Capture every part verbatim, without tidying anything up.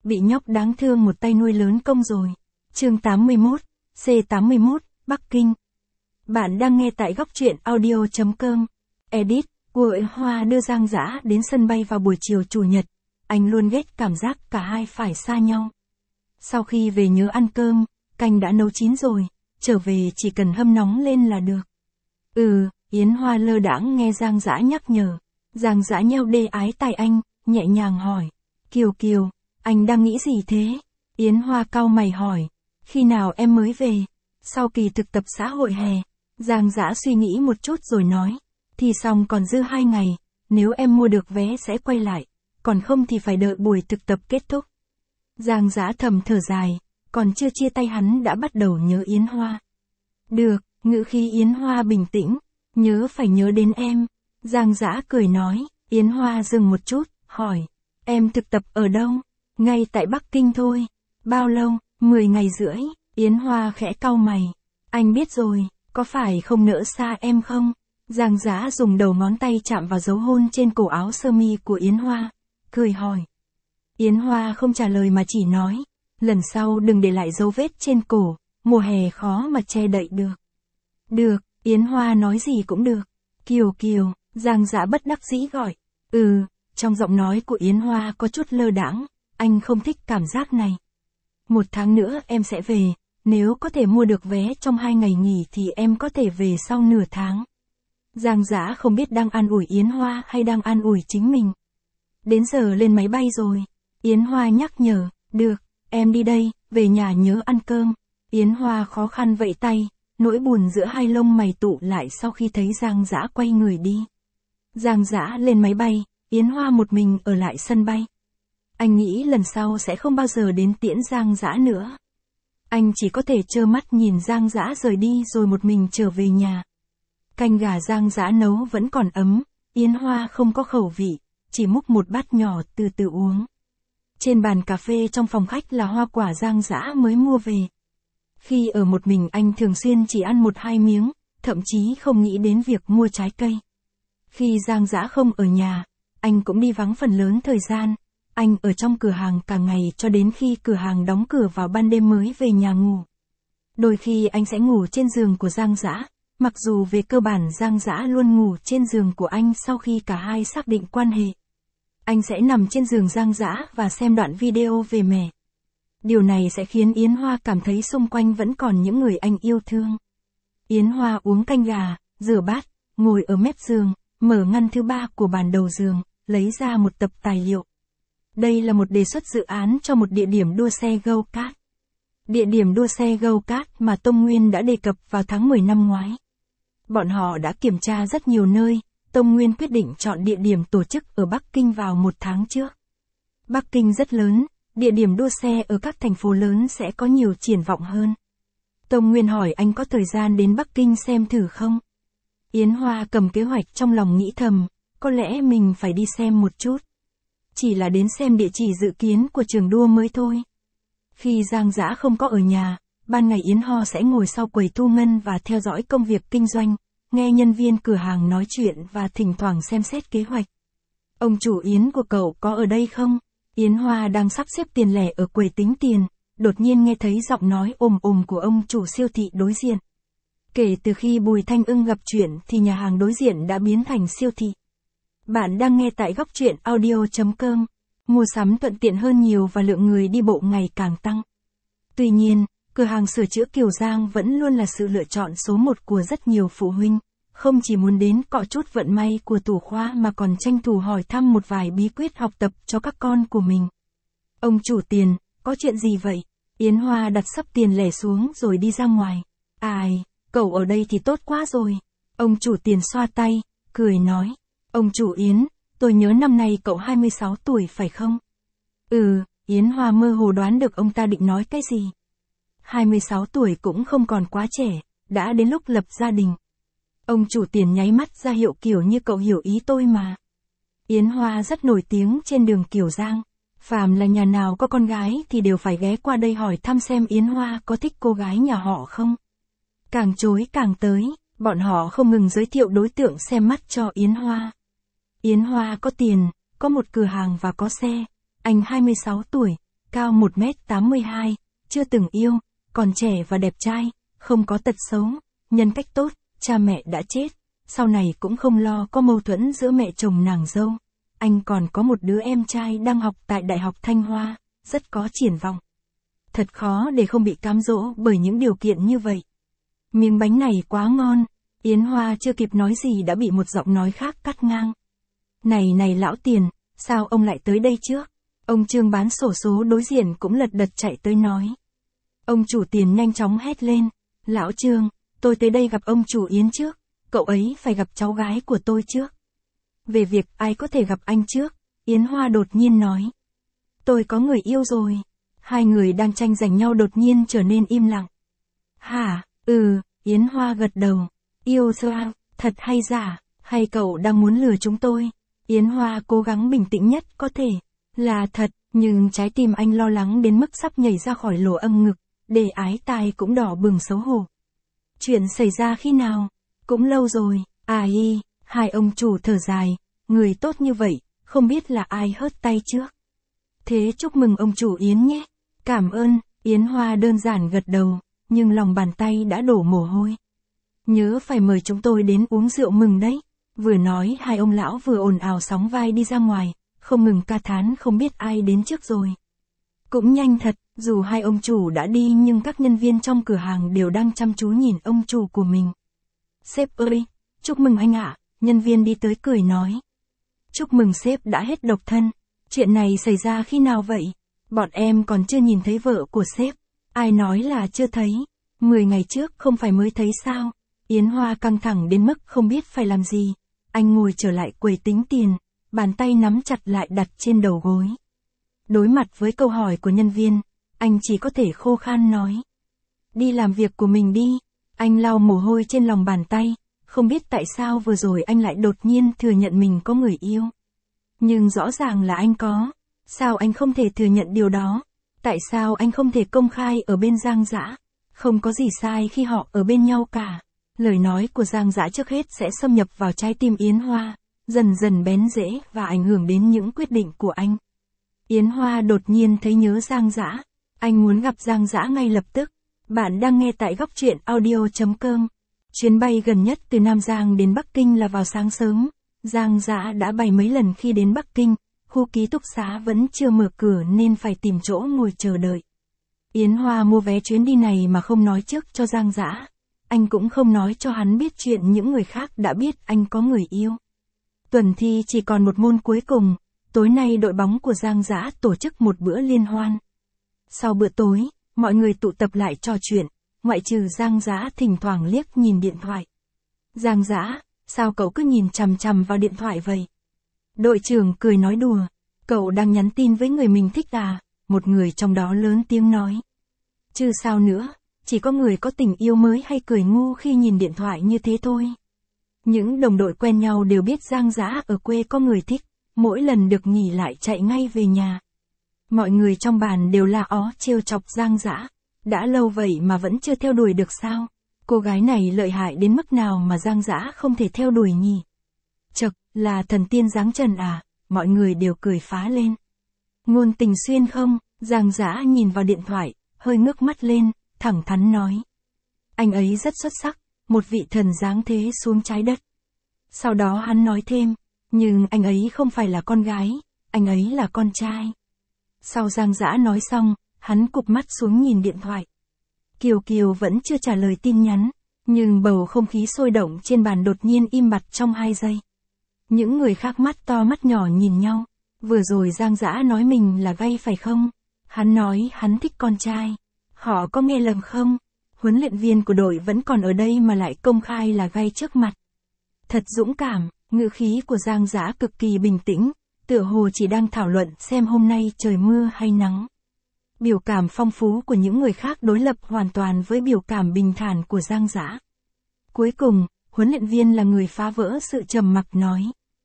bị nhóc đáng thương một tay nuôi lớn công rồi. Chương tám mươi mốt, C tám mươi mốt, Bắc Kinh. Bạn đang nghe tại góc truyện audio chấm com. Edit, của Hoa đưa Giang Dã đến sân bay vào buổi chiều chủ nhật. Anh luôn ghét cảm giác cả hai phải xa nhau. Sau khi về nhớ ăn cơm, canh đã nấu chín rồi, trở về chỉ cần hâm nóng lên là được. Ừ, Yến Hoa lơ đãng nghe Giang Dã nhắc nhở. Giang Dã nheo đê ái tai anh, nhẹ nhàng hỏi. Kiều Kiều, anh đang nghĩ gì thế? Yến Hoa cau mày hỏi. Khi nào em mới về? Sau kỳ thực tập xã hội hè. Giang Dã suy nghĩ một chút rồi nói. Thì xong còn dư hai ngày, nếu em mua được vé sẽ quay lại, còn không thì phải đợi buổi thực tập kết thúc. Giang Dã thầm thở dài, còn chưa chia tay hắn đã bắt đầu nhớ Yến Hoa. Được, ngữ khí Yến Hoa bình tĩnh, nhớ phải nhớ đến em. Giang Dã cười nói. Yến Hoa dừng một chút, hỏi. Em thực tập ở đâu? Ngay tại Bắc Kinh thôi. Bao lâu? Mười ngày rưỡi. Yến Hoa khẽ cau mày. Anh biết rồi, có phải không nỡ xa em không? Giang Dã dùng đầu ngón tay chạm vào dấu hôn trên cổ áo sơ mi của Yến Hoa, cười hỏi. Yến Hoa không trả lời mà chỉ nói. Lần sau đừng để lại dấu vết trên cổ, mùa hè khó mà che đậy được. Được, Yến Hoa nói gì cũng được. Kiều Kiều, Giang Dã bất đắc dĩ gọi. Ừ, trong giọng nói của Yến Hoa có chút lơ đãng, anh không thích cảm giác này. Một tháng nữa em sẽ về, nếu có thể mua được vé trong hai ngày nghỉ thì em có thể về sau nửa tháng. Giang Dã không biết đang an ủi Yến Hoa hay đang an ủi chính mình. Đến giờ lên máy bay rồi. Yến Hoa nhắc nhở. Được, em đi đây, về nhà nhớ ăn cơm. Yến Hoa khó khăn vẫy tay, nỗi buồn giữa hai lông mày tụ lại sau khi thấy Giang Dã quay người đi. Giang Dã lên máy bay, Yến Hoa một mình ở lại sân bay. Anh nghĩ lần sau sẽ không bao giờ đến tiễn Giang Dã nữa. Anh chỉ có thể trơ mắt nhìn Giang Dã rời đi rồi một mình trở về nhà. Canh gà Giang Dã nấu vẫn còn ấm, Yến Hoa không có khẩu vị, chỉ múc một bát nhỏ từ từ uống. Trên bàn cà phê trong phòng khách là hoa quả Giang Dã mới mua về. Khi ở một mình anh thường xuyên chỉ ăn một hai miếng, thậm chí không nghĩ đến việc mua trái cây. Khi Giang Dã không ở nhà, anh cũng đi vắng phần lớn thời gian. Anh ở trong cửa hàng cả ngày cho đến khi cửa hàng đóng cửa vào ban đêm mới về nhà ngủ. Đôi khi anh sẽ ngủ trên giường của Giang Dã, mặc dù về cơ bản Giang Dã luôn ngủ trên giường của anh sau khi cả hai xác định quan hệ. Anh sẽ nằm trên giường Giang Dã và xem đoạn video về mẹ. Điều này sẽ khiến Yến Hoa cảm thấy xung quanh vẫn còn những người anh yêu thương. Yến Hoa uống canh gà, rửa bát, ngồi ở mép giường, mở ngăn thứ ba của bàn đầu giường, lấy ra một tập tài liệu. Đây là một đề xuất dự án cho một địa điểm đua xe go-kart. Địa điểm đua xe go-kart mà Tông Nguyên đã đề cập vào tháng mười năm ngoái. Bọn họ đã kiểm tra rất nhiều nơi, Tông Nguyên quyết định chọn địa điểm tổ chức ở Bắc Kinh vào một tháng trước. Bắc Kinh rất lớn, địa điểm đua xe ở các thành phố lớn sẽ có nhiều triển vọng hơn. Tông Nguyên hỏi anh có thời gian đến Bắc Kinh xem thử không? Yến Hoa cầm kế hoạch trong lòng nghĩ thầm, có lẽ mình phải đi xem một chút. Chỉ là đến xem địa chỉ dự kiến của trường đua mới thôi. Khi Giang Dã không có ở nhà, ban ngày Yến Hoa sẽ ngồi sau quầy thu ngân và theo dõi công việc kinh doanh, nghe nhân viên cửa hàng nói chuyện và thỉnh thoảng xem xét kế hoạch. Ông chủ Yến của cậu có ở đây không? Yến Hoa đang sắp xếp tiền lẻ ở quầy tính tiền, đột nhiên nghe thấy giọng nói ồm ồm của ông chủ siêu thị đối diện. Kể từ khi Bùi Thanh Ưng gặp chuyện thì nhà hàng đối diện đã biến thành siêu thị. Bạn đang nghe tại góc truyện audio chấm com. Mua sắm thuận tiện hơn nhiều và lượng người đi bộ ngày càng tăng. Tuy nhiên, cửa hàng sửa chữa Kiều Giang vẫn luôn là sự lựa chọn số một của rất nhiều phụ huynh, không chỉ muốn đến cọ chút vận may của thủ khoa mà còn tranh thủ hỏi thăm một vài bí quyết học tập cho các con của mình. Ông chủ Tiền, có chuyện gì vậy? Yến Hoa đặt sấp tiền lẻ xuống rồi đi ra ngoài. Ai, cậu ở đây thì tốt quá rồi. Ông chủ Tiền xoa tay, cười nói. Ông chủ Yến, tôi nhớ năm nay cậu hai mươi sáu tuổi phải không? Ừ, Yến Hoa mơ hồ đoán được ông ta định nói cái gì. hai mươi sáu tuổi cũng không còn quá trẻ, đã đến lúc lập gia đình. Ông chủ Tiền nháy mắt ra hiệu kiểu như cậu hiểu ý tôi mà. Yến Hoa rất nổi tiếng trên đường Kiều Giang. Phàm là nhà nào có con gái thì đều phải ghé qua đây hỏi thăm xem Yến Hoa có thích cô gái nhà họ không. Càng chối càng tới, bọn họ không ngừng giới thiệu đối tượng xem mắt cho Yến Hoa. Yến Hoa có tiền, có một cửa hàng và có xe. Anh hai mươi sáu tuổi, cao một mét tám mươi hai, chưa từng yêu, còn trẻ và đẹp trai, không có tật xấu, nhân cách tốt, cha mẹ đã chết, sau này cũng không lo có mâu thuẫn giữa mẹ chồng nàng dâu. Anh còn có một đứa em trai đang học tại Đại học Thanh Hoa, rất có triển vọng. Thật khó để không bị cám dỗ bởi những điều kiện như vậy. Miếng bánh này quá ngon, Yến Hoa chưa kịp nói gì đã bị một giọng nói khác cắt ngang. Này này lão Tiền, sao ông lại tới đây trước? Ông Trương bán xổ số đối diện cũng lật đật chạy tới nói. Ông chủ Tiền nhanh chóng hét lên, lão Trương, tôi tới đây gặp ông chủ Yến trước, cậu ấy phải gặp cháu gái của tôi trước. Về việc ai có thể gặp anh trước, Yến Hoa đột nhiên nói. Tôi có người yêu rồi. Hai người đang tranh giành nhau đột nhiên trở nên im lặng. Hả, ừ, Yến Hoa gật đầu. Yêu sao, thật hay giả, hay cậu đang muốn lừa chúng tôi? Yến Hoa cố gắng bình tĩnh nhất có thể. Là thật, nhưng trái tim anh lo lắng đến mức sắp nhảy ra khỏi lỗ âm ngực, để ái tai cũng đỏ bừng xấu hổ. Chuyện xảy ra khi nào? Cũng lâu rồi, à y, hai ông chủ thở dài, người tốt như vậy, không biết là ai hớt tay trước. Thế chúc mừng ông chủ Yến nhé. Cảm ơn, Yến Hoa đơn giản gật đầu, nhưng lòng bàn tay đã đổ mồ hôi. Nhớ phải mời chúng tôi đến uống rượu mừng đấy. Vừa nói hai ông lão vừa ồn ào sóng vai đi ra ngoài, không ngừng ca thán không biết ai đến trước rồi. Cũng nhanh thật, dù hai ông chủ đã đi nhưng các nhân viên trong cửa hàng đều đang chăm chú nhìn ông chủ của mình. Sếp ơi, chúc mừng anh ạ, nhân viên đi tới cười nói. Chúc mừng sếp đã hết độc thân. Chuyện này xảy ra khi nào vậy? Bọn em còn chưa nhìn thấy vợ của sếp. Ai nói là chưa thấy? Mười ngày trước không phải mới thấy sao? Yến Hoa căng thẳng đến mức không biết phải làm gì. Anh ngồi trở lại quầy tính tiền, bàn tay nắm chặt lại đặt trên đầu gối. Đối mặt với câu hỏi của nhân viên, anh chỉ có thể khô khan nói. Đi làm việc của mình đi. Anh lau mồ hôi trên lòng bàn tay, không biết tại sao vừa rồi anh lại đột nhiên thừa nhận mình có người yêu. Nhưng rõ ràng là anh có. Sao anh không thể thừa nhận điều đó? Tại sao anh không thể công khai ở bên Giang Dã? Không có gì sai khi họ ở bên nhau cả. Lời nói của Giang Dã trước hết sẽ xâm nhập vào trái tim Yến Hoa, dần dần bén rễ và ảnh hưởng đến những quyết định của anh. Yến Hoa đột nhiên thấy nhớ Giang Dã. Anh muốn gặp Giang Dã ngay lập tức. Bạn đang nghe tại góc truyện audio chấm com. Chuyến bay gần nhất từ Nam Giang đến Bắc Kinh là vào sáng sớm. Giang Dã đã bay mấy lần khi đến Bắc Kinh, khu ký túc xá vẫn chưa mở cửa nên phải tìm chỗ ngồi chờ đợi. Yến Hoa mua vé chuyến đi này mà không nói trước cho Giang Dã. Anh cũng không nói cho hắn biết chuyện những người khác đã biết anh có người yêu. Tuần thi chỉ còn một môn cuối cùng, tối nay đội bóng của Giang Dã tổ chức một bữa liên hoan. Sau bữa tối, mọi người tụ tập lại trò chuyện, ngoại trừ Giang Dã thỉnh thoảng liếc nhìn điện thoại. Giang Dã, sao cậu cứ nhìn chằm chằm vào điện thoại vậy? Đội trưởng cười nói đùa, cậu đang nhắn tin với người mình thích à? Một người trong đó lớn tiếng nói. Chứ sao nữa, chỉ có người có tình yêu mới hay cười ngu khi nhìn điện thoại như thế thôi. Những đồng đội quen nhau đều biết Giang Dã ở quê có người thích, mỗi lần được nghỉ lại chạy ngay về nhà. Mọi người trong bàn đều la ó trêu chọc Giang Dã. Đã lâu vậy mà vẫn chưa theo đuổi được sao? Cô gái này lợi hại đến mức nào mà Giang Dã không thể theo đuổi nhỉ? Chậc, là thần tiên giáng trần à? Mọi người đều cười phá lên. Ngôn Tình Xuyên không? Giang Dã nhìn vào điện thoại, hơi ngước mắt lên, thẳng thắn nói. Anh ấy rất xuất sắc, một vị thần giáng thế xuống trái đất. Sau đó hắn nói thêm, nhưng anh ấy không phải là con gái, anh ấy là con trai. Sau Giang Dã nói xong, hắn cụp mắt xuống nhìn điện thoại. Kiều Kiều vẫn chưa trả lời tin nhắn, nhưng bầu không khí sôi động trên bàn đột nhiên im bặt trong hai giây. Những người khác mắt to mắt nhỏ nhìn nhau. Vừa rồi Giang Dã nói mình là gay phải không? Hắn nói hắn thích con trai. Họ có nghe lầm không? Huấn luyện viên của đội vẫn còn ở đây mà lại công khai là gay trước mặt. Thật dũng cảm, ngữ khí của Giang Dã cực kỳ bình tĩnh, tựa hồ chỉ đang thảo luận xem hôm nay trời mưa hay nắng. Biểu cảm phong phú của những người khác đối lập hoàn toàn với biểu cảm bình thản của Giang Dã. Cuối cùng, huấn luyện viên là người phá vỡ sự trầm mặc nói.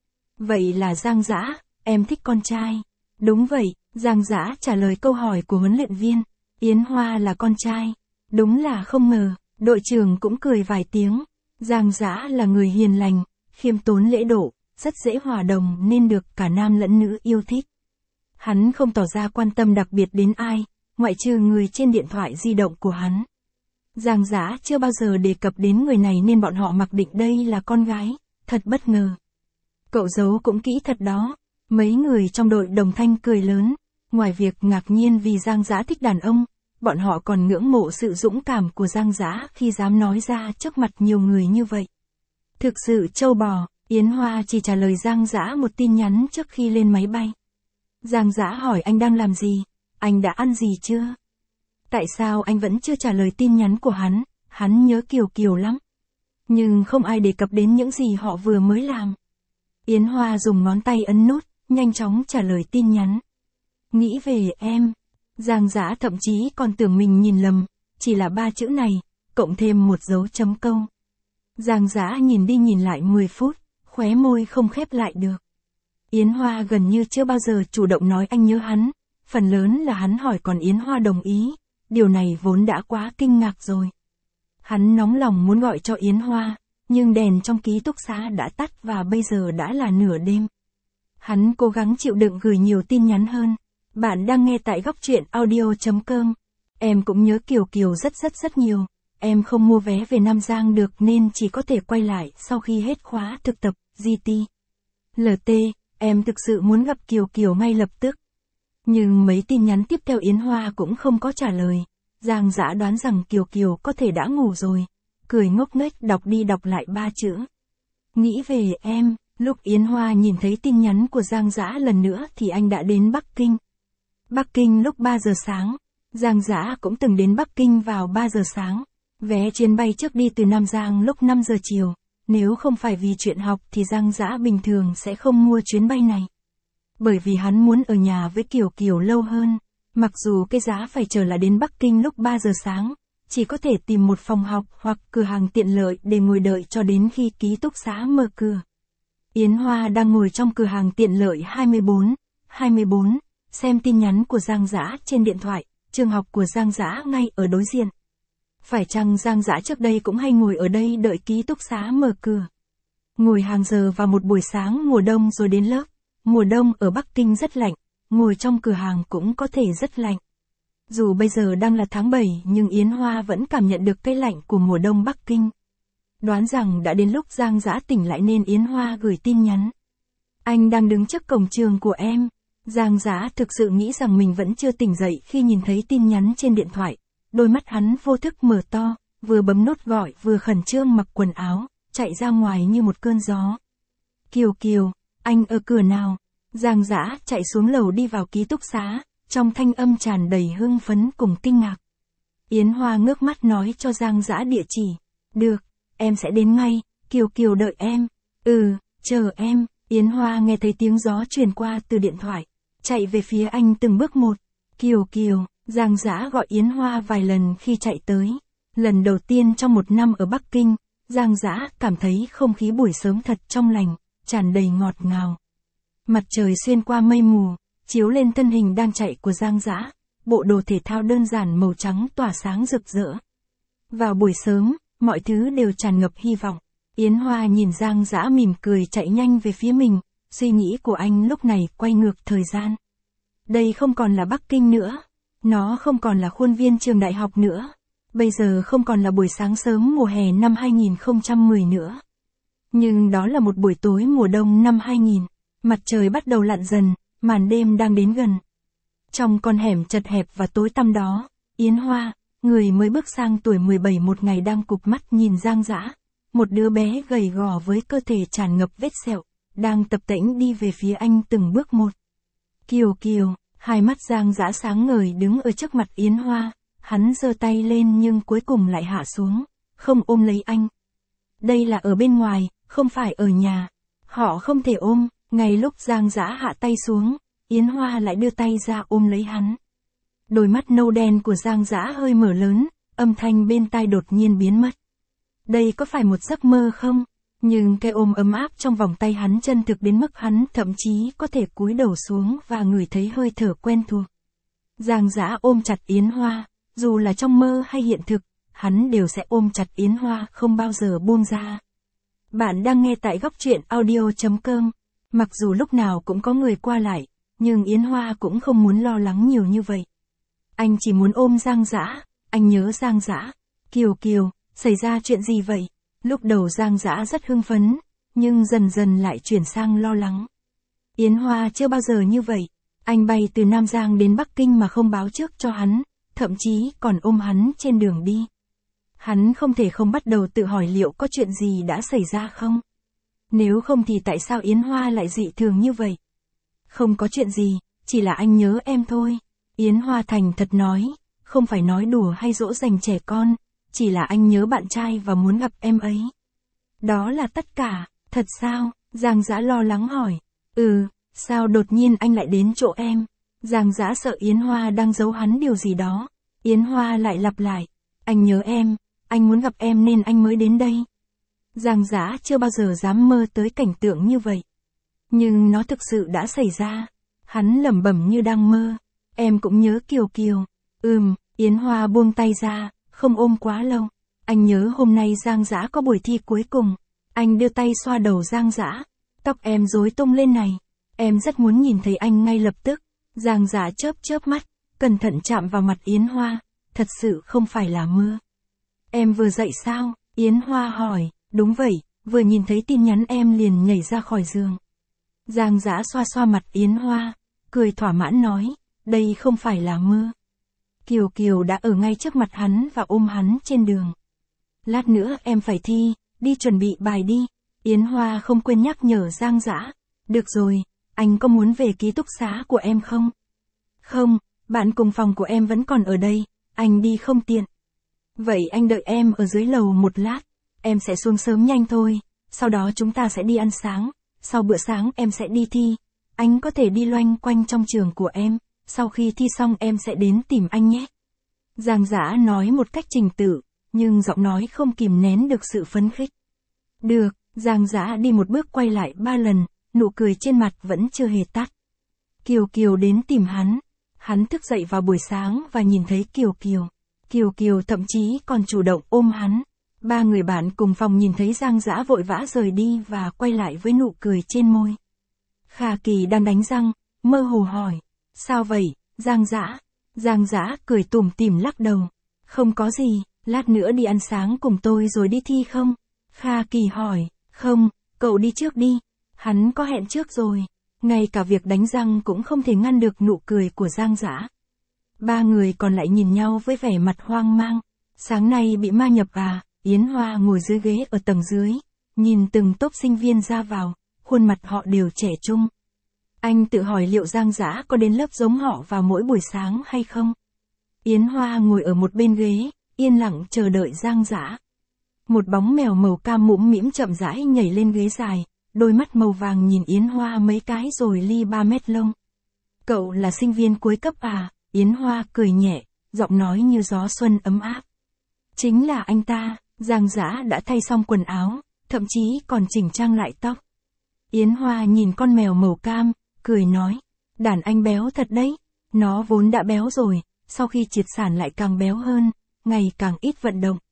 Vậy là Giang Dã, em thích con trai. Đúng vậy, Giang Dã trả lời câu hỏi của huấn luyện viên. Yến Hoa là con trai. Đúng là không ngờ, đội trưởng cũng cười vài tiếng. Giang Dã là người hiền lành, khiêm tốn lễ độ, rất dễ hòa đồng nên được cả nam lẫn nữ yêu thích. Hắn không tỏ ra quan tâm đặc biệt đến ai, ngoại trừ người trên điện thoại di động của hắn. Giang Giã chưa bao giờ đề cập đến người này nên bọn họ mặc định đây là con gái, thật bất ngờ. Cậu giấu cũng kỹ thật đó. Mấy người trong đội đồng thanh cười lớn, ngoài việc ngạc nhiên vì Giang Giã thích đàn ông, bọn họ còn ngưỡng mộ sự dũng cảm của Giang Giã khi dám nói ra trước mặt nhiều người như vậy. Thực sự trâu bò, Yến Hoa chỉ trả lời Giang Giã một tin nhắn trước khi lên máy bay. Giang Giã hỏi anh đang làm gì, anh đã ăn gì chưa? Tại sao anh vẫn chưa trả lời tin nhắn của hắn, hắn nhớ Kiều Kiều lắm. Nhưng không ai đề cập đến những gì họ vừa mới làm. Yến Hoa dùng ngón tay ấn nút, nhanh chóng trả lời tin nhắn. Nghĩ về em. Giang Giã thậm chí còn tưởng mình nhìn lầm, chỉ là ba chữ này, cộng thêm một dấu chấm câu. Giang Giã nhìn đi nhìn lại mười phút, khóe môi không khép lại được. Yến Hoa gần như chưa bao giờ chủ động nói anh nhớ hắn, phần lớn là hắn hỏi còn Yến Hoa đồng ý, điều này vốn đã quá kinh ngạc rồi. Hắn nóng lòng muốn gọi cho Yến Hoa, nhưng đèn trong ký túc xá đã tắt và bây giờ đã là nửa đêm. Hắn cố gắng chịu đựng gửi nhiều tin nhắn hơn. Bạn đang nghe tại góc truyện audio chấm com. Em cũng nhớ Kiều Kiều rất rất rất nhiều. Em không mua vé về Nam Giang được nên chỉ có thể quay lại sau khi hết khóa thực tập, giê tê. lờ tê, em thực sự muốn gặp Kiều Kiều ngay lập tức. Nhưng mấy tin nhắn tiếp theo Yến Hoa cũng không có trả lời. Giang Giã đoán rằng Kiều Kiều có thể đã ngủ rồi. Cười ngốc nghếch đọc đi đọc lại ba chữ. Nghĩ về em. Lúc Yến Hoa nhìn thấy tin nhắn của Giang Giã lần nữa thì anh đã đến Bắc Kinh. Bắc Kinh lúc ba giờ sáng. Giang Giã cũng từng đến Bắc Kinh vào ba giờ sáng. Vé chuyến bay trước đi từ Nam Giang lúc năm giờ chiều. Nếu không phải vì chuyện học thì Giang Giã bình thường sẽ không mua chuyến bay này. Bởi vì hắn muốn ở nhà với Kiều Kiều lâu hơn. Mặc dù cái giá phải chờ là đến Bắc Kinh lúc ba giờ sáng. Chỉ có thể tìm một phòng học hoặc cửa hàng tiện lợi để ngồi đợi cho đến khi ký túc xá mở cửa. Yến Hoa đang ngồi trong cửa hàng tiện lợi hai mươi bốn, hai mươi bốn, xem tin nhắn của Giang Giã trên điện thoại, trường học của Giang Giã ngay ở đối diện. Phải chăng Giang Giã trước đây cũng hay ngồi ở đây đợi ký túc xá mở cửa? Ngồi hàng giờ vào một buổi sáng mùa đông rồi đến lớp. Mùa đông ở Bắc Kinh rất lạnh, ngồi trong cửa hàng cũng có thể rất lạnh. Dù bây giờ đang là tháng bảy nhưng Yến Hoa vẫn cảm nhận được cái lạnh của mùa đông Bắc Kinh. Đoán rằng đã đến lúc Giang Giã tỉnh lại nên Yến Hoa gửi tin nhắn. Anh đang đứng trước cổng trường của em. Giang Giã thực sự nghĩ rằng mình vẫn chưa tỉnh dậy khi nhìn thấy tin nhắn trên điện thoại. Đôi mắt hắn vô thức mở to, vừa bấm nút gọi vừa khẩn trương mặc quần áo, chạy ra ngoài như một cơn gió. Kiều Kiều, anh ở cửa nào? Giang Giã chạy xuống lầu đi vào ký túc xá, trong thanh âm tràn đầy hưng phấn cùng kinh ngạc. Yến Hoa ngước mắt nói cho Giang Giã địa chỉ. Được, em sẽ đến ngay, Kiều Kiều đợi em. Ừ, chờ em. Yến Hoa nghe thấy tiếng gió truyền qua từ điện thoại, chạy về phía anh từng bước một. Kiều Kiều, Giang Giã gọi Yến Hoa vài lần khi chạy tới. Lần đầu tiên trong một năm ở Bắc Kinh, Giang Giã cảm thấy không khí buổi sớm thật trong lành, tràn đầy ngọt ngào. Mặt trời xuyên qua mây mù, chiếu lên thân hình đang chạy của Giang Giã, bộ đồ thể thao đơn giản màu trắng tỏa sáng rực rỡ. Vào buổi sớm, mọi thứ đều tràn ngập hy vọng. Yến Hoa nhìn Giang Giã mỉm cười chạy nhanh về phía mình, suy nghĩ của anh lúc này quay ngược thời gian. Đây không còn là Bắc Kinh nữa, nó không còn là khuôn viên trường đại học nữa, bây giờ không còn là buổi sáng sớm mùa hè năm hai nghìn không trăm mười nữa. Nhưng đó là một buổi tối mùa đông năm hai nghìn, mặt trời bắt đầu lặn dần, màn đêm đang đến gần. Trong con hẻm chật hẹp và tối tăm đó, Yến Hoa, người mới bước sang tuổi mười bảy một ngày đang cụp mắt nhìn Giang Giã, một đứa bé gầy gò với cơ thể tràn ngập vết sẹo, đang tập tễnh đi về phía anh từng bước một. Kiều Kiều, hai mắt Giang Giã sáng ngời đứng ở trước mặt Yến Hoa, hắn giơ tay lên nhưng cuối cùng lại hạ xuống, không ôm lấy anh. Đây là ở bên ngoài, không phải ở nhà. Họ không thể ôm, ngay lúc Giang Giã hạ tay xuống, Yến Hoa lại đưa tay ra ôm lấy hắn. Đôi mắt nâu đen của Giang Giã hơi mở lớn, âm thanh bên tai đột nhiên biến mất. Đây có phải một giấc mơ không? Nhưng cái ôm ấm áp trong vòng tay hắn chân thực đến mức hắn thậm chí có thể cúi đầu xuống và ngửi thấy hơi thở quen thuộc. Giang Giã ôm chặt Yến Hoa, dù là trong mơ hay hiện thực, hắn đều sẽ ôm chặt Yến Hoa không bao giờ buông ra. Bạn đang nghe tại góc truyện audio chấm com. Mặc dù lúc nào cũng có người qua lại, Nhưng Yến Hoa cũng không muốn lo lắng nhiều như vậy. Anh chỉ muốn ôm Giang Dã, anh nhớ Giang Dã. Kiều Kiều, xảy ra chuyện gì vậy? Lúc đầu Giang Dã rất hưng phấn, nhưng dần dần lại chuyển sang lo lắng. Yến Hoa chưa bao giờ như vậy. Anh bay từ Nam Giang đến Bắc Kinh mà không báo trước cho hắn, thậm chí còn ôm hắn trên đường đi. Hắn không thể không bắt đầu tự hỏi liệu có chuyện gì đã xảy ra không? Nếu không thì tại sao Yến Hoa lại dị thường như vậy? Không có chuyện gì, chỉ là anh nhớ em thôi. Yến Hoa thành thật nói, không phải nói đùa hay dỗ dành trẻ con, chỉ là anh nhớ bạn trai và muốn gặp em ấy. Đó là tất cả, thật sao? Giang Dã lo lắng hỏi. Ừ, sao đột nhiên anh lại đến chỗ em? Giang Dã sợ Yến Hoa đang giấu hắn điều gì đó. Yến Hoa lại lặp lại, anh nhớ em, anh muốn gặp em nên anh mới đến đây. Giang Dã chưa bao giờ dám mơ tới cảnh tượng như vậy. Nhưng nó thực sự đã xảy ra. Hắn lẩm bẩm như đang mơ. Em cũng nhớ Kiều Kiều. Ừm, Yến Hoa buông tay ra, không ôm quá lâu. Anh nhớ hôm nay Giang Dã có buổi thi cuối cùng. Anh đưa tay xoa đầu Giang Dã. Tóc em rối tung lên này. Em rất muốn nhìn thấy anh ngay lập tức. Giang Dã chớp chớp mắt, cẩn thận chạm vào mặt Yến Hoa. Thật sự không phải là mơ. Em vừa dậy sao? Yến Hoa hỏi. Đúng vậy, vừa nhìn thấy tin nhắn em liền nhảy ra khỏi giường. Giang Dã xoa xoa mặt Yến Hoa, cười thỏa mãn nói, đây không phải là mơ. Kiều Kiều đã ở ngay trước mặt hắn và ôm hắn trên đường. Lát nữa em phải thi, đi chuẩn bị bài đi. Yến Hoa không quên nhắc nhở Giang Dã. Được rồi, anh có muốn về ký túc xá của em không? Không, bạn cùng phòng của em vẫn còn ở đây, anh đi không tiện. Vậy anh đợi em ở dưới lầu một lát, em sẽ xuống sớm nhanh thôi, sau đó chúng ta sẽ đi ăn sáng, sau bữa sáng em sẽ đi thi, anh có thể đi loanh quanh trong trường của em, sau khi thi xong em sẽ đến tìm anh nhé. Giang Dã nói một cách trình tự, nhưng giọng nói không kìm nén được sự phấn khích. Được, Giang Dã đi một bước quay lại ba lần, nụ cười trên mặt vẫn chưa hề tắt. Kiều Kiều đến tìm hắn, hắn thức dậy vào buổi sáng và nhìn thấy Kiều Kiều. Kiều Kiều thậm chí còn chủ động ôm hắn. Ba người bạn cùng phòng nhìn thấy Giang Dã vội vã rời đi và quay lại với nụ cười trên môi. Kha Kỳ đang đánh răng, mơ hồ hỏi. Sao vậy, Giang Dã? Giang Dã cười tủm tỉm lắc đầu. Không có gì, lát nữa đi ăn sáng cùng tôi rồi đi thi không? Kha Kỳ hỏi. Không, cậu đi trước đi. Hắn có hẹn trước rồi. Ngay cả việc đánh răng cũng không thể ngăn được nụ cười của Giang Dã. Ba người còn lại nhìn nhau với vẻ mặt hoang mang. Sáng nay bị ma nhập à? Yến Hoa ngồi dưới ghế ở tầng dưới, nhìn từng tốp sinh viên ra vào, khuôn mặt họ đều trẻ trung. Anh tự hỏi liệu Giang Dã có đến lớp giống họ vào mỗi buổi sáng hay không? Yến Hoa ngồi ở một bên ghế, yên lặng chờ đợi Giang Dã. Một bóng mèo màu cam mũm mĩm chậm rãi nhảy lên ghế dài, đôi mắt màu vàng nhìn Yến Hoa mấy cái rồi li ba mét lông. Cậu là sinh viên cuối cấp à? Yến Hoa cười nhẹ, giọng nói như gió xuân ấm áp. Chính là anh ta. Giang Dã đã thay xong quần áo, thậm chí còn chỉnh trang lại tóc. Yến Hoa nhìn con mèo màu cam, cười nói, đàn anh béo thật đấy, nó vốn đã béo rồi, sau khi triệt sản lại càng béo hơn, ngày càng ít vận động.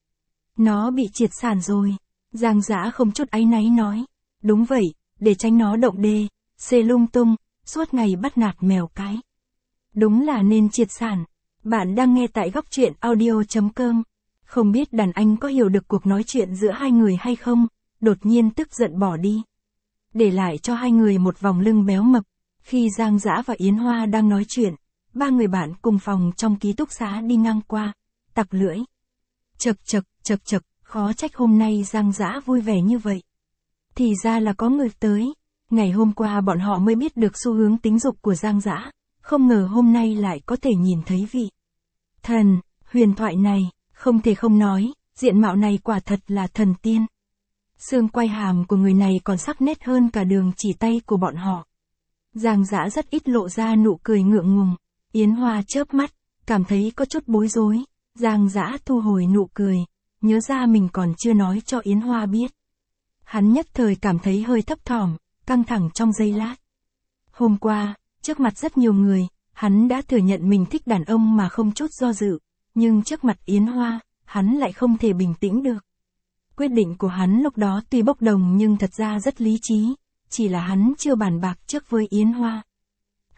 Nó bị triệt sản rồi, Giang Dã không chút áy náy nói, đúng vậy, để tránh nó động đê, xê lung tung, suốt ngày bắt nạt mèo cái. Đúng là nên triệt sản. Bạn đang nghe tại góc truyện audio chấm com. Không biết đàn anh có hiểu được cuộc nói chuyện giữa hai người hay không, đột nhiên tức giận bỏ đi. Để lại cho hai người một vòng lưng béo mập. Khi Giang Dã và Yến Hoa đang nói chuyện, ba người bạn cùng phòng trong ký túc xá đi ngang qua, tặc lưỡi. Chật chật, chật chật, khó trách hôm nay Giang Dã vui vẻ như vậy. Thì ra là có người tới. Ngày hôm qua bọn họ mới biết được xu hướng tính dục của Giang Dã, không ngờ hôm nay lại có thể nhìn thấy vị thần, huyền thoại này. Không thể không nói, diện mạo này quả thật là thần tiên. Xương quai hàm của người này còn sắc nét hơn cả đường chỉ tay của bọn họ. Giang Dã rất ít lộ ra nụ cười ngượng ngùng. Yến Hoa chớp mắt, cảm thấy có chút bối rối. Giang Dã thu hồi nụ cười, nhớ ra mình còn chưa nói cho Yến Hoa biết. Hắn nhất thời cảm thấy hơi thấp thỏm, căng thẳng trong giây lát. Hôm qua, trước mặt rất nhiều người, hắn đã thừa nhận mình thích đàn ông mà không chút do dự. Nhưng trước mặt Yến Hoa, hắn lại không thể bình tĩnh được. Quyết định của hắn lúc đó tuy bốc đồng nhưng thật ra rất lý trí, chỉ là hắn chưa bàn bạc trước với Yến Hoa.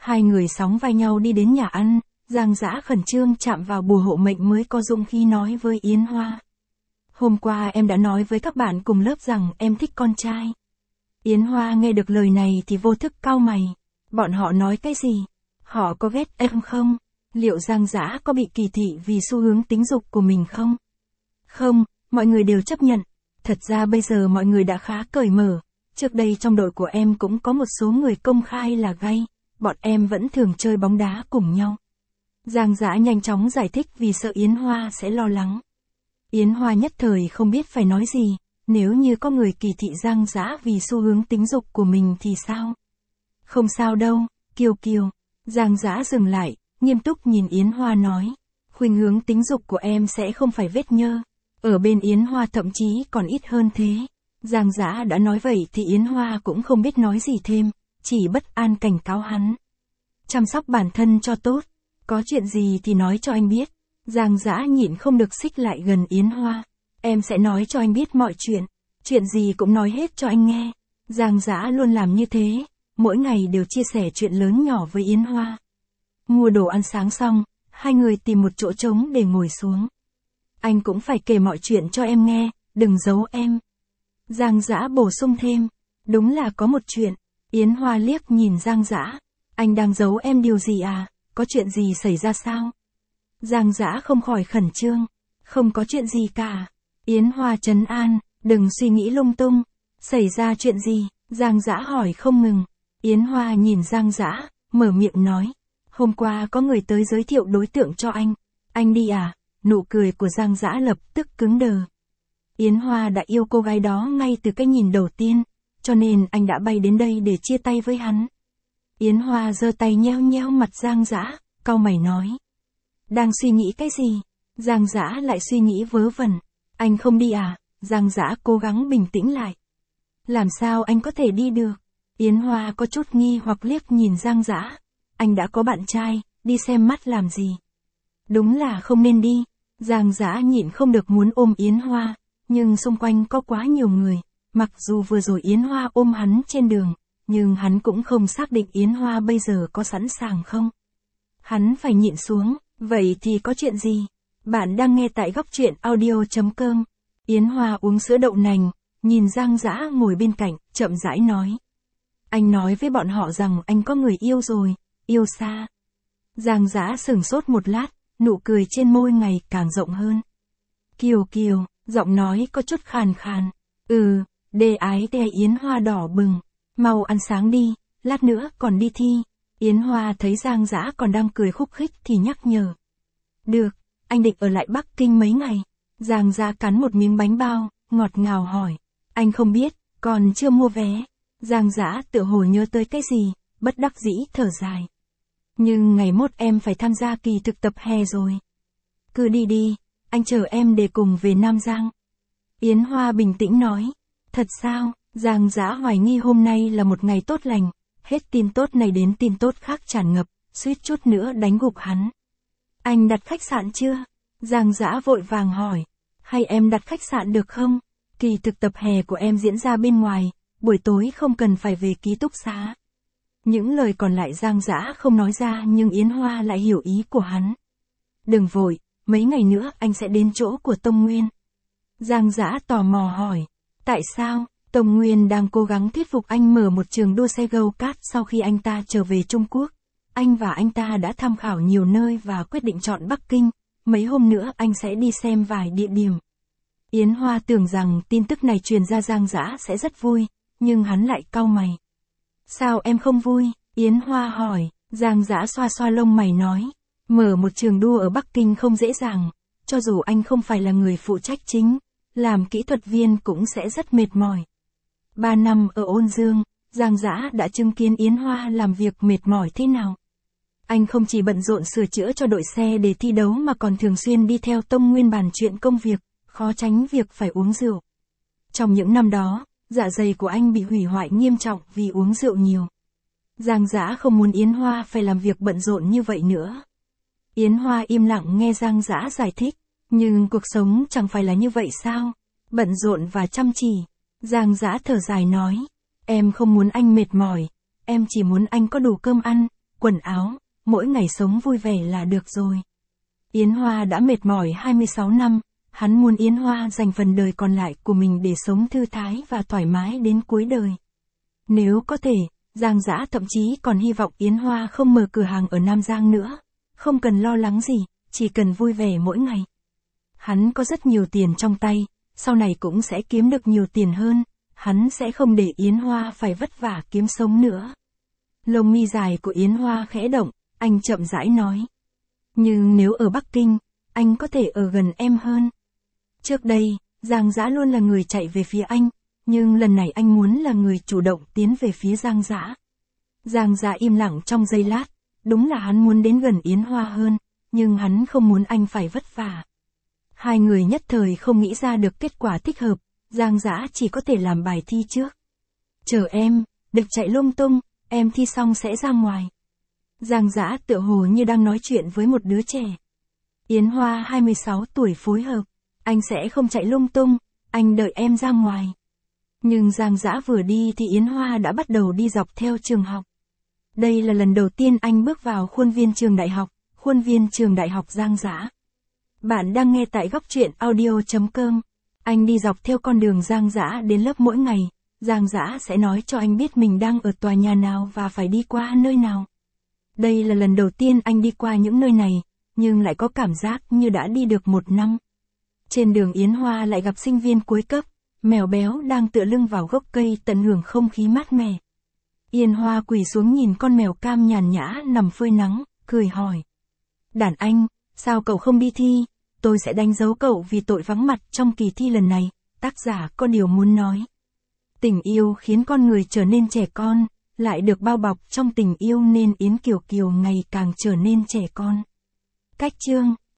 Hai người sóng vai nhau đi đến nhà ăn, Giang Dã khẩn trương chạm vào bùa hộ mệnh mới có dũng khí nói với Yến Hoa. Hôm qua em đã nói với các bạn cùng lớp rằng em thích con trai. Yến Hoa nghe được lời này thì vô thức cau mày. Bọn họ nói cái gì? Họ có ghét em không? Liệu Giang Dã có bị kỳ thị vì xu hướng tính dục của mình không? Không, mọi người đều chấp nhận. Thật ra bây giờ mọi người đã khá cởi mở. Trước đây trong đội của em cũng có một số người công khai là gay. Bọn em vẫn thường chơi bóng đá cùng nhau. Giang Dã nhanh chóng giải thích vì sợ Yến Hoa sẽ lo lắng. Yến Hoa nhất thời không biết phải nói gì. Nếu như có người kỳ thị Giang Dã vì xu hướng tính dục của mình thì sao? Không sao đâu, Kiều Kiều. Giang Dã dừng lại, nghiêm túc nhìn Yến Hoa nói. Khuynh hướng tính dục của em sẽ không phải vết nhơ. Ở bên Yến Hoa thậm chí còn ít hơn thế. Giang Dã đã nói vậy thì Yến Hoa cũng không biết nói gì thêm, chỉ bất an cảnh cáo hắn. Chăm sóc bản thân cho tốt, có chuyện gì thì nói cho anh biết. Giang Dã nhịn không được xích lại gần Yến Hoa. Em sẽ nói cho anh biết mọi chuyện, chuyện gì cũng nói hết cho anh nghe. Giang Dã luôn làm như thế, mỗi ngày đều chia sẻ chuyện lớn nhỏ với Yến Hoa. Mua đồ ăn sáng xong, hai người tìm một chỗ trống để ngồi xuống. Anh cũng phải kể mọi chuyện cho em nghe, đừng giấu em. Giang Dã bổ sung thêm, đúng là có một chuyện. Yến Hoa liếc nhìn Giang Dã, anh đang giấu em điều gì à, có chuyện gì xảy ra sao? Giang Dã không khỏi khẩn trương, không có chuyện gì cả. Yến Hoa trấn an, đừng suy nghĩ lung tung, xảy ra chuyện gì? Giang Dã hỏi không ngừng. Yến Hoa nhìn Giang Dã, mở miệng nói, hôm qua có người tới giới thiệu đối tượng cho anh, anh đi à? Nụ cười của Giang Dã lập tức cứng đờ. Yến Hoa đã yêu cô gái đó ngay từ cái nhìn đầu tiên, cho nên anh đã bay đến đây để chia tay với hắn. Yến Hoa giơ tay nheo nheo mặt Giang Dã, cau mày nói. Đang suy nghĩ cái gì? Giang Dã lại suy nghĩ vớ vẩn. Anh không đi à? Giang Dã cố gắng bình tĩnh lại. Làm sao anh có thể đi được? Yến Hoa có chút nghi hoặc liếc nhìn Giang Dã. Anh đã có bạn trai, đi xem mắt làm gì? Đúng là không nên đi. Giang Dã nhịn không được muốn ôm Yến Hoa, nhưng xung quanh có quá nhiều người. Mặc dù vừa rồi Yến Hoa ôm hắn trên đường, nhưng hắn cũng không xác định Yến Hoa bây giờ có sẵn sàng không. Hắn phải nhịn xuống, vậy thì có chuyện gì? Bạn đang nghe tại góc truyện audio chấm com. Yến Hoa uống sữa đậu nành, nhìn Giang Dã ngồi bên cạnh, chậm rãi nói. Anh nói với bọn họ rằng anh có người yêu rồi, yêu xa. Giang Dã sửng sốt một lát, nụ cười trên môi ngày càng rộng hơn. Kiều Kiều, giọng nói có chút khàn khàn. Ừ, đê ái tê Yến Hoa đỏ bừng. Mau ăn sáng đi, lát nữa còn đi thi. Yến Hoa thấy Giang Dã còn đang cười khúc khích thì nhắc nhở. Được, anh định ở lại Bắc Kinh mấy ngày. Giang Dã cắn một miếng bánh bao, ngọt ngào hỏi. Anh không biết, còn chưa mua vé. Giang Dã tựa hồ nhớ tới cái gì, bất đắc dĩ thở dài. Nhưng ngày mốt em phải tham gia kỳ thực tập hè rồi. Cứ đi đi, anh chờ em để cùng về Nam Giang. Yến Hoa bình tĩnh nói. Thật sao? Giang Dã hoài nghi hôm nay là một ngày tốt lành. Hết tin tốt này đến tin tốt khác tràn ngập, suýt chút nữa đánh gục hắn. Anh đặt khách sạn chưa? Giang Dã vội vàng hỏi. Hay em đặt khách sạn được không? Kỳ thực tập hè của em diễn ra bên ngoài, buổi tối không cần phải về ký túc xá. Những lời còn lại Giang Dã không nói ra nhưng Yến Hoa lại hiểu ý của hắn. Đừng vội, mấy ngày nữa anh sẽ đến chỗ của Tông Nguyên. Giang Dã tò mò hỏi. Tại sao? Tông Nguyên đang cố gắng thuyết phục anh mở một trường đua xe go-kart sau khi anh ta trở về Trung Quốc. Anh và anh ta đã tham khảo nhiều nơi và quyết định chọn Bắc Kinh. Mấy hôm nữa anh sẽ đi xem vài địa điểm. Yến Hoa tưởng rằng tin tức này truyền ra Giang Dã sẽ rất vui, nhưng hắn lại cau mày. Sao em không vui? Yến Hoa hỏi. Giang Dã xoa xoa lông mày nói. Mở một trường đua ở Bắc Kinh không dễ dàng. Cho dù anh không phải là người phụ trách chính, làm kỹ thuật viên cũng sẽ rất mệt mỏi. Ba năm ở Ôn Dương, Giang Dã đã chứng kiến Yến Hoa làm việc mệt mỏi thế nào. Anh không chỉ bận rộn sửa chữa cho đội xe để thi đấu mà còn thường xuyên đi theo Tông Nguyên bàn chuyện công việc, khó tránh việc phải uống rượu. Trong những năm đó, dạ dày của anh bị hủy hoại nghiêm trọng vì uống rượu nhiều. Giang Dã không muốn Yến Hoa phải làm việc bận rộn như vậy nữa. Yến Hoa im lặng nghe Giang Dã giải thích, nhưng cuộc sống chẳng phải là như vậy sao? Bận rộn và chăm chỉ. Giang Dã thở dài nói, em không muốn anh mệt mỏi, em chỉ muốn anh có đủ cơm ăn, quần áo, mỗi ngày sống vui vẻ là được rồi. Yến Hoa đã mệt mỏi hai mươi sáu năm, hắn muốn Yến Hoa dành phần đời còn lại của mình để sống thư thái và thoải mái đến cuối đời. Nếu có thể, Giang Dã thậm chí còn hy vọng Yến Hoa không mở cửa hàng ở Nam Giang nữa. Không cần lo lắng gì, chỉ cần vui vẻ mỗi ngày. Hắn có rất nhiều tiền trong tay, sau này cũng sẽ kiếm được nhiều tiền hơn, hắn sẽ không để Yến Hoa phải vất vả kiếm sống nữa. Lông mi dài của Yến Hoa khẽ động, anh chậm rãi nói. Nhưng nếu ở Bắc Kinh, anh có thể ở gần em hơn. Trước đây, Giang Dã luôn là người chạy về phía anh, nhưng lần này anh muốn là người chủ động tiến về phía Giang Dã. Giang Dã im lặng trong giây lát, đúng là hắn muốn đến gần Yến Hoa hơn, nhưng hắn không muốn anh phải vất vả. Hai người nhất thời không nghĩ ra được kết quả thích hợp, Giang Dã chỉ có thể làm bài thi trước. Chờ em, đừng chạy lung tung, em thi xong sẽ ra ngoài. Giang Dã tựa hồ như đang nói chuyện với một đứa trẻ. Yến Hoa hai mươi sáu tuổi phối hợp, anh sẽ không chạy lung tung, anh đợi em ra ngoài. Nhưng Giang Dã vừa đi thì Yến Hoa đã bắt đầu đi dọc theo trường học. Đây là lần đầu tiên anh bước vào khuôn viên trường đại học, khuôn viên trường đại học Giang Dã. Bạn đang nghe tại góc truyện audio chấm com. Anh đi dọc theo con đường Giang Dã đến lớp mỗi ngày, Giang Dã sẽ nói cho anh biết mình đang ở tòa nhà nào và phải đi qua nơi nào. Đây là lần đầu tiên anh đi qua những nơi này, nhưng lại có cảm giác như đã đi được một năm. Trên đường Yến Hoa lại gặp sinh viên cuối cấp, mèo béo đang tựa lưng vào gốc cây tận hưởng không khí mát mẻ. Yến Hoa quỳ xuống nhìn con mèo cam nhàn nhã nằm phơi nắng, cười hỏi. Đàn anh, sao cậu không đi thi? Tôi sẽ đánh dấu cậu vì tội vắng mặt trong kỳ thi lần này. Tác giả có điều muốn nói. Tình yêu khiến con người trở nên trẻ con, lại được bao bọc trong tình yêu nên Yến Kiều Kiều ngày càng trở nên trẻ con. Cách chương